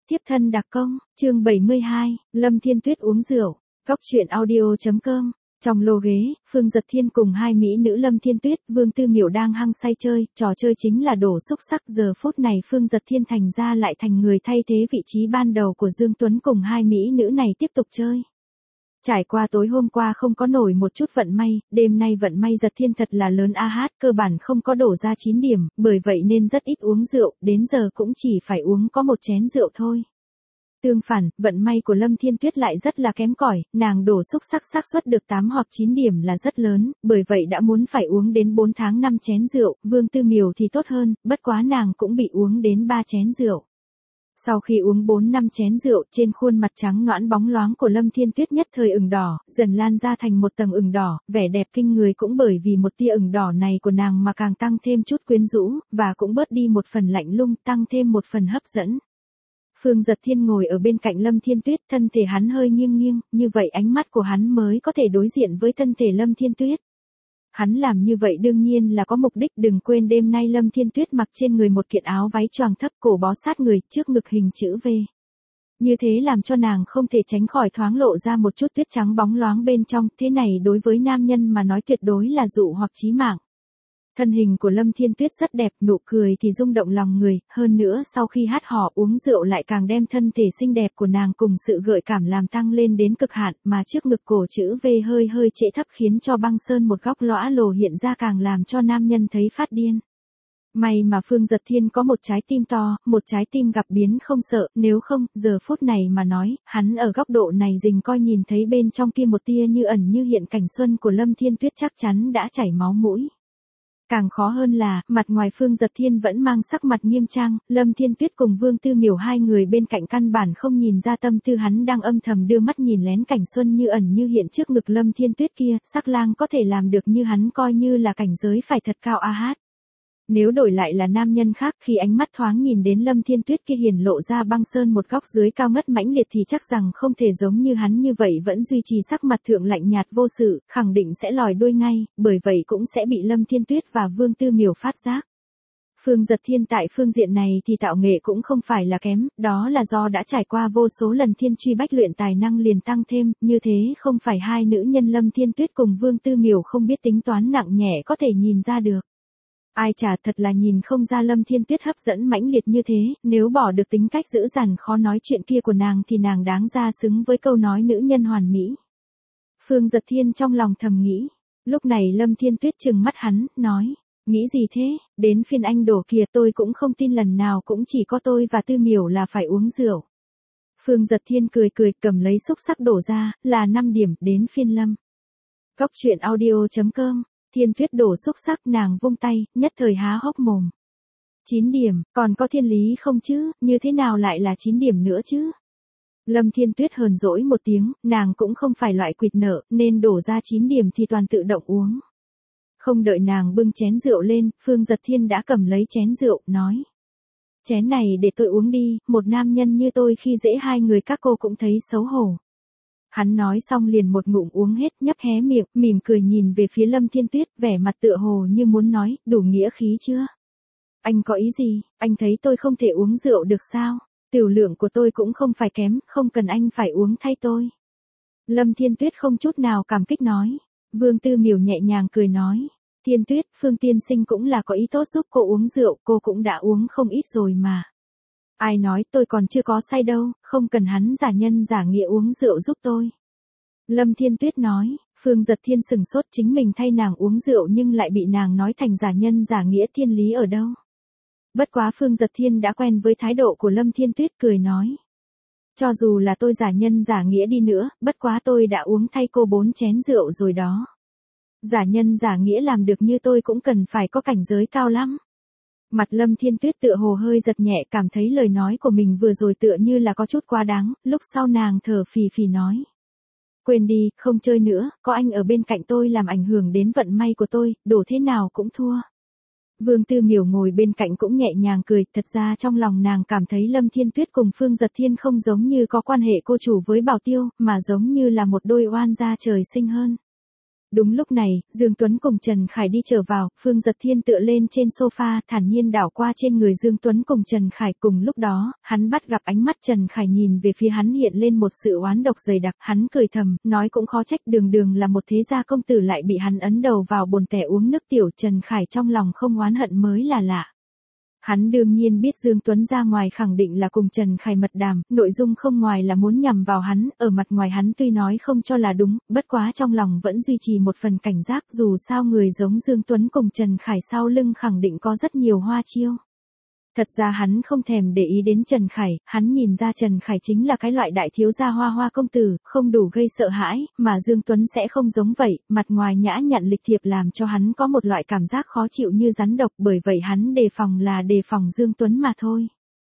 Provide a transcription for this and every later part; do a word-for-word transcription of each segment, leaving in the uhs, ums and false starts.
Tiếp thân đặc công, chương bảy mươi hai, Lâm Thiên Tuyết uống rượu, góc truyện audio.com. Trong lô ghế, Phương Dật Thiên cùng hai mỹ nữ Lâm Thiên Tuyết, Vương Tư Miểu đang hăng say chơi, trò chơi chính là đổ xúc sắc. Giờ phút này Phương Dật Thiên thành ra lại thành người thay thế vị trí ban đầu của Dương Tuấn cùng hai mỹ nữ này tiếp tục chơi. Trải qua tối hôm qua không có nổi một chút vận may, đêm nay vận may Dật Thiên thật là lớn a hát, cơ bản không có đổ ra chín điểm, bởi vậy nên rất ít uống rượu, đến giờ cũng chỉ phải uống có một chén rượu thôi. Tương phản, vận may của Lâm Thiên Tuyết lại rất là kém cỏi, nàng đổ xúc sắc xác suất được tám hoặc chín điểm là rất lớn, bởi vậy đã muốn phải uống đến bốn tháng năm chén rượu, Vương Tư Miểu thì tốt hơn, bất quá nàng cũng bị uống đến ba chén rượu. Sau khi uống bốn năm chén rượu, trên khuôn mặt trắng nõn bóng loáng của Lâm Thiên Tuyết nhất thời ửng đỏ, dần lan ra thành một tầng ửng đỏ, vẻ đẹp kinh người cũng bởi vì một tia ửng đỏ này của nàng mà càng tăng thêm chút quyến rũ, và cũng bớt đi một phần lạnh lùng, tăng thêm một phần hấp dẫn. Phương Dật Thiên ngồi ở bên cạnh Lâm Thiên Tuyết, thân thể hắn hơi nghiêng nghiêng, như vậy ánh mắt của hắn mới có thể đối diện với thân thể Lâm Thiên Tuyết. Hắn làm như vậy đương nhiên là có mục đích, đừng quên đêm nay Lâm Thiên Tuyết mặc trên người một kiện áo váy choàng thấp, cổ bó sát người, trước ngực hình chữ V. Như thế làm cho nàng không thể tránh khỏi thoáng lộ ra một chút tuyết trắng bóng loáng bên trong, thế này đối với nam nhân mà nói tuyệt đối là dụ hoặc chí mạng. Thân hình của Lâm Thiên Tuyết rất đẹp, nụ cười thì rung động lòng người, hơn nữa sau khi hát hò uống rượu lại càng đem thân thể xinh đẹp của nàng cùng sự gợi cảm làm tăng lên đến cực hạn, mà trước ngực cổ chữ V hơi hơi trễ thấp khiến cho băng sơn một góc lõa lồ hiện ra càng làm cho nam nhân thấy phát điên. May mà Phương Dật Thiên có một trái tim to, một trái tim gặp biến không sợ, nếu không, giờ phút này mà nói, hắn ở góc độ này dình coi nhìn thấy bên trong kia một tia như ẩn như hiện cảnh xuân của Lâm Thiên Tuyết chắc chắn đã chảy máu mũi. Càng khó hơn là, mặt ngoài Phương Dật Thiên vẫn mang sắc mặt nghiêm trang, Lâm Thiên Tuyết cùng Vương Tư Miểu hai người bên cạnh căn bản không nhìn ra tâm tư hắn đang âm thầm đưa mắt nhìn lén cảnh xuân như ẩn như hiện trước ngực Lâm Thiên Tuyết kia, sắc lang có thể làm được như hắn coi như là cảnh giới phải thật cao a hát. Nếu đổi lại là nam nhân khác khi ánh mắt thoáng nhìn đến Lâm Thiên Tuyết kia hiển lộ ra băng sơn một góc dưới cao ngất mãnh liệt thì chắc rằng không thể giống như hắn như vậy vẫn duy trì sắc mặt thượng lạnh nhạt vô sự, khẳng định sẽ lòi đuôi ngay, bởi vậy cũng sẽ bị Lâm Thiên Tuyết và Vương Tư Miểu phát giác. Phương Dật Thiên tại phương diện này thì tạo nghệ cũng không phải là kém, đó là do đã trải qua vô số lần thiên truy bách luyện tài năng liền tăng thêm, như thế không phải hai nữ nhân Lâm Thiên Tuyết cùng Vương Tư Miểu không biết tính toán nặng nhẹ có thể nhìn ra được. Ai chả thật là nhìn không ra Lâm Thiên Tuyết hấp dẫn mãnh liệt như thế, nếu bỏ được tính cách dữ dằn khó nói chuyện kia của nàng thì nàng đáng ra xứng với câu nói nữ nhân hoàn mỹ. Phương Dật Thiên trong lòng thầm nghĩ, lúc này Lâm Thiên Tuyết trừng mắt hắn, nói, nghĩ gì thế, đến phiên anh đổ kìa, tôi cũng không tin lần nào cũng chỉ có tôi và Tư Miểu là phải uống rượu. Phương Dật Thiên cười cười cầm lấy xúc sắc đổ ra, là năm điểm, đến phiên Lâm. Góc truyện audio.com. Thiên Tuyết đổ xúc sắc, nàng vung tay, nhất thời há hốc mồm. chín điểm, còn có thiên lý không chứ, như thế nào lại là chín điểm nữa chứ? Lâm Thiên Tuyết hờn dỗi một tiếng, nàng cũng không phải loại quỵt nợ, nên đổ ra chín điểm thì toàn tự động uống. Không đợi nàng bưng chén rượu lên, Phương Dật Thiên đã cầm lấy chén rượu, nói. Chén này để tôi uống đi, một nam nhân như tôi khi dễ hai người các cô cũng thấy xấu hổ. Hắn nói xong liền một ngụm uống hết, nhấp hé miệng, mỉm cười nhìn về phía Lâm Thiên Tuyết, vẻ mặt tựa hồ như muốn nói, đủ nghĩa khí chưa? Anh có ý gì, anh thấy tôi không thể uống rượu được sao? Tiểu lượng của tôi cũng không phải kém, không cần anh phải uống thay tôi. Lâm Thiên Tuyết không chút nào cảm kích nói. Vương Tư Miểu nhẹ nhàng cười nói. Thiên Tuyết, Phương tiên sinh cũng là có ý tốt giúp cô uống rượu, cô cũng đã uống không ít rồi mà. Ai nói tôi còn chưa có say đâu, không cần hắn giả nhân giả nghĩa uống rượu giúp tôi. Lâm Thiên Tuyết nói, Phương Dật Thiên sừng sốt, chính mình thay nàng uống rượu nhưng lại bị nàng nói thành giả nhân giả nghĩa, thiên lý ở đâu. Bất quá Phương Dật Thiên đã quen với thái độ của Lâm Thiên Tuyết, cười nói. Cho dù là tôi giả nhân giả nghĩa đi nữa, bất quá tôi đã uống thay cô bốn chén rượu rồi đó. Giả nhân giả nghĩa làm được như tôi cũng cần phải có cảnh giới cao lắm. Mặt Lâm Thiên Tuyết tựa hồ hơi giật nhẹ, cảm thấy lời nói của mình vừa rồi tựa như là có chút quá đáng, lúc sau nàng thở phì phì nói. Quên đi, không chơi nữa, có anh ở bên cạnh tôi làm ảnh hưởng đến vận may của tôi, đổ thế nào cũng thua. Vương Tư Miểu ngồi bên cạnh cũng nhẹ nhàng cười, thật ra trong lòng nàng cảm thấy Lâm Thiên Tuyết cùng Phương Dật Thiên không giống như có quan hệ cô chủ với Bảo Tiêu, mà giống như là một đôi oan gia trời sinh hơn. Đúng lúc này, Dương Tuấn cùng Trần Khải đi trở vào, Phương Dật Thiên tựa lên trên sofa, thản nhiên đảo qua trên người Dương Tuấn cùng Trần Khải. Cùng lúc đó, hắn bắt gặp ánh mắt Trần Khải nhìn về phía hắn hiện lên một sự oán độc dày đặc, hắn cười thầm, nói cũng khó trách, đường đường là một thế gia công tử lại bị hắn ấn đầu vào bồn tẻ uống nước tiểu. Trần Khải trong lòng không oán hận mới là lạ. Hắn đương nhiên biết Dương Tuấn ra ngoài khẳng định là cùng Trần Khải mật đàm, nội dung không ngoài là muốn nhằm vào hắn, ở mặt ngoài hắn tuy nói không cho là đúng, bất quá trong lòng vẫn duy trì một phần cảnh giác, dù sao người giống Dương Tuấn cùng Trần Khải sau lưng khẳng định có rất nhiều hoa chiêu. Thật ra hắn không thèm để ý đến Trần Khải, hắn nhìn ra Trần Khải chính là cái loại đại thiếu gia hoa hoa công tử, không đủ gây sợ hãi, mà Dương Tuấn sẽ không giống vậy, mặt ngoài nhã nhặn lịch thiệp làm cho hắn có một loại cảm giác khó chịu như rắn độc, bởi vậy hắn đề phòng là đề phòng Dương Tuấn mà thôi.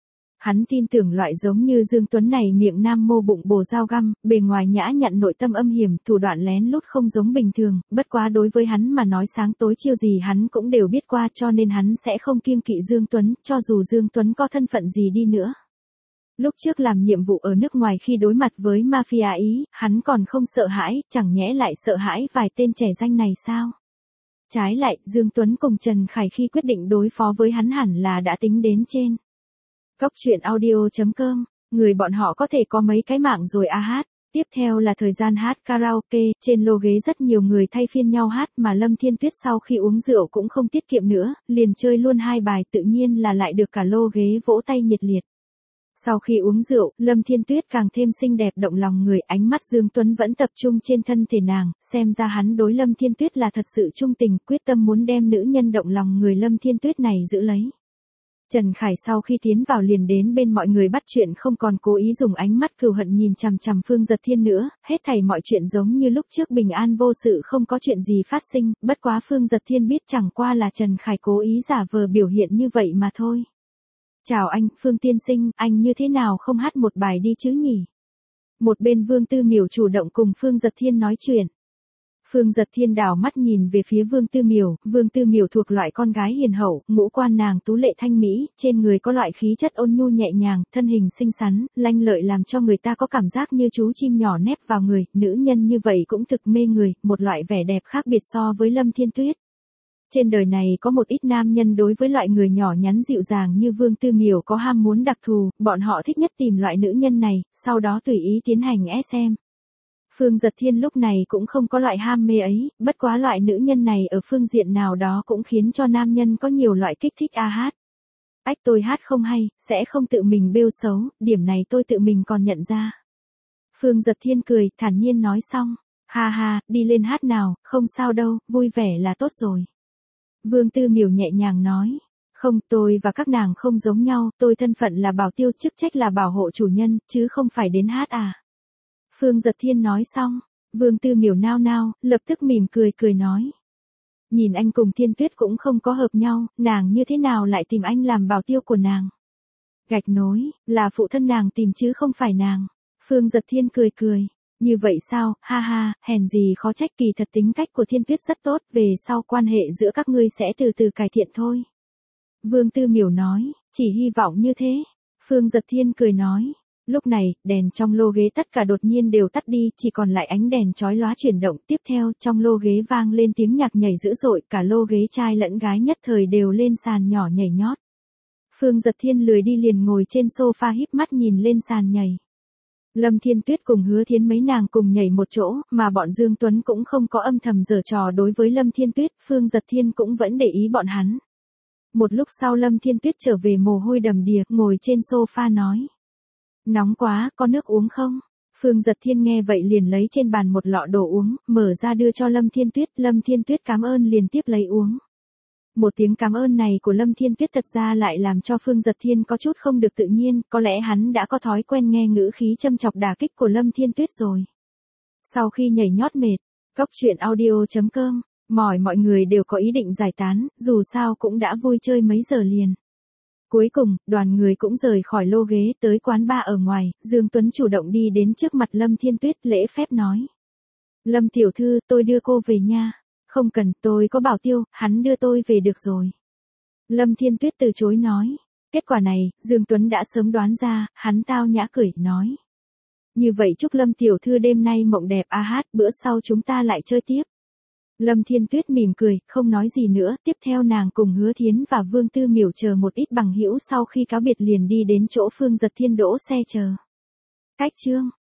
Hắn tin tưởng loại giống như Dương Tuấn này miệng nam mô bụng bồ dao găm, bề ngoài nhã nhặn nội tâm âm hiểm, thủ đoạn lén lút không giống bình thường, bất quá đối với hắn mà nói sáng tối chiêu gì hắn cũng đều biết qua, cho nên hắn sẽ không kiêng kỵ Dương Tuấn, cho dù Dương Tuấn có thân phận gì đi nữa. Lúc trước làm nhiệm vụ ở nước ngoài khi đối mặt với mafia Ý, hắn còn không sợ hãi, chẳng nhẽ lại sợ hãi vài tên trẻ danh này sao? Trái lại, Dương Tuấn cùng Trần Khải khi quyết định đối phó với hắn hẳn là đã tính đến trên. Cốc truyện audio chấm com, người bọn họ có thể có mấy cái mạng rồi à hát. Tiếp theo là thời gian hát karaoke, trên lô ghế rất nhiều người thay phiên nhau hát mà Lâm Thiên Tuyết sau khi uống rượu cũng không tiết kiệm nữa, liền chơi luôn hai bài tự nhiên là lại được cả lô ghế vỗ tay nhiệt liệt. Sau khi uống rượu, Lâm Thiên Tuyết càng thêm xinh đẹp động lòng người, ánh mắt Dương Tuấn vẫn tập trung trên thân thể nàng, xem ra hắn đối Lâm Thiên Tuyết là thật sự trung tình, quyết tâm muốn đem nữ nhân động lòng người Lâm Thiên Tuyết này giữ lấy. Trần Khải sau khi tiến vào liền đến bên mọi người bắt chuyện, không còn cố ý dùng ánh mắt cừu hận nhìn chằm chằm Phương Dật Thiên nữa, hết thảy mọi chuyện giống như lúc trước bình an vô sự không có chuyện gì phát sinh, bất quá Phương Dật Thiên biết chẳng qua là Trần Khải cố ý giả vờ biểu hiện như vậy mà thôi. Chào anh, Phương tiên sinh, anh như thế nào không hát một bài đi chứ nhỉ? Một bên Vương Tư Miểu chủ động cùng Phương Dật Thiên nói chuyện. Phương Dật Thiên đảo mắt nhìn về phía Vương Tư Miểu, Vương Tư Miểu thuộc loại con gái hiền hậu, ngũ quan nàng tú lệ thanh mỹ, trên người có loại khí chất ôn nhu nhẹ nhàng, thân hình xinh xắn, lanh lợi làm cho người ta có cảm giác như chú chim nhỏ nép vào người, nữ nhân như vậy cũng thực mê người, một loại vẻ đẹp khác biệt so với Lâm Thiên Tuyết. Trên đời này có một ít nam nhân đối với loại người nhỏ nhắn dịu dàng như Vương Tư Miểu có ham muốn đặc thù, bọn họ thích nhất tìm loại nữ nhân này, sau đó tùy ý tiến hành ét em. Phương Dật Thiên lúc này cũng không có loại ham mê ấy, bất quá loại nữ nhân này ở phương diện nào đó cũng khiến cho nam nhân có nhiều loại kích thích a hát. Ách tôi hát không hay, sẽ không tự mình bêu xấu, điểm này tôi tự mình còn nhận ra. Phương Dật Thiên cười, thản nhiên nói xong, ha ha, đi lên hát nào, không sao đâu, vui vẻ là tốt rồi. Vương Tư Miểu nhẹ nhàng nói, không, tôi và các nàng không giống nhau, tôi thân phận là bảo tiêu, chức trách là bảo hộ chủ nhân, chứ không phải đến hát à. Phương Dật Thiên nói xong, Vương Tư Miểu nao nao, lập tức mỉm cười cười nói. Nhìn anh cùng Thiên Tuyết cũng không có hợp nhau, nàng như thế nào lại tìm anh làm bảo tiêu của nàng? Gạch nối, là phụ thân nàng tìm chứ không phải nàng. Phương Dật Thiên cười cười, như vậy sao, ha ha, hèn gì khó trách, kỳ thật tính cách của Thiên Tuyết rất tốt, về sau quan hệ giữa các ngươi sẽ từ từ cải thiện thôi. Vương Tư Miểu nói, chỉ hy vọng như thế. Phương Dật Thiên cười nói. Lúc này, đèn trong lô ghế tất cả đột nhiên đều tắt đi, chỉ còn lại ánh đèn chói lóa chuyển động, tiếp theo trong lô ghế vang lên tiếng nhạc nhảy dữ dội, cả lô ghế trai lẫn gái nhất thời đều lên sàn nhỏ nhảy nhót. Phương Dật Thiên lười đi liền ngồi trên sofa híp mắt nhìn lên sàn nhảy. Lâm Thiên Tuyết cùng Hứa Thiến mấy nàng cùng nhảy một chỗ, mà bọn Dương Tuấn cũng không có âm thầm giở trò đối với Lâm Thiên Tuyết, Phương Dật Thiên cũng vẫn để ý bọn hắn. Một lúc sau Lâm Thiên Tuyết trở về mồ hôi đầm đìa, ngồi trên sofa nói. Nóng quá, có nước uống không? Phương Dật Thiên nghe vậy liền lấy trên bàn một lọ đồ uống, mở ra đưa cho Lâm Thiên Tuyết, Lâm Thiên Tuyết cảm ơn liền tiếp lấy uống. Một tiếng cảm ơn này của Lâm Thiên Tuyết thật ra lại làm cho Phương Dật Thiên có chút không được tự nhiên, có lẽ hắn đã có thói quen nghe ngữ khí châm chọc đả kích của Lâm Thiên Tuyết rồi. Sau khi nhảy nhót mệt, cốc truyện audio chấm com, mỏi mọi người đều có ý định giải tán, dù sao cũng đã vui chơi mấy giờ liền. Cuối cùng, đoàn người cũng rời khỏi lô ghế tới quán bar ở ngoài, Dương Tuấn chủ động đi đến trước mặt Lâm Thiên Tuyết lễ phép nói. Lâm tiểu thư, tôi đưa cô về nha. Không cần, tôi có bảo tiêu, hắn đưa tôi về được rồi. Lâm Thiên Tuyết từ chối nói. Kết quả này, Dương Tuấn đã sớm đoán ra, hắn tao nhã cười, nói. Như vậy chúc Lâm tiểu thư đêm nay mộng đẹp a hát, bữa sau chúng ta lại chơi tiếp. Lâm Thiên Tuyết mỉm cười, không nói gì nữa, tiếp theo nàng cùng Hứa Thiến và Vương Tư Miểu chờ một ít bằng hữu sau khi cáo biệt liền đi đến chỗ Phương Giật Thiên đỗ xe chờ. Cách chương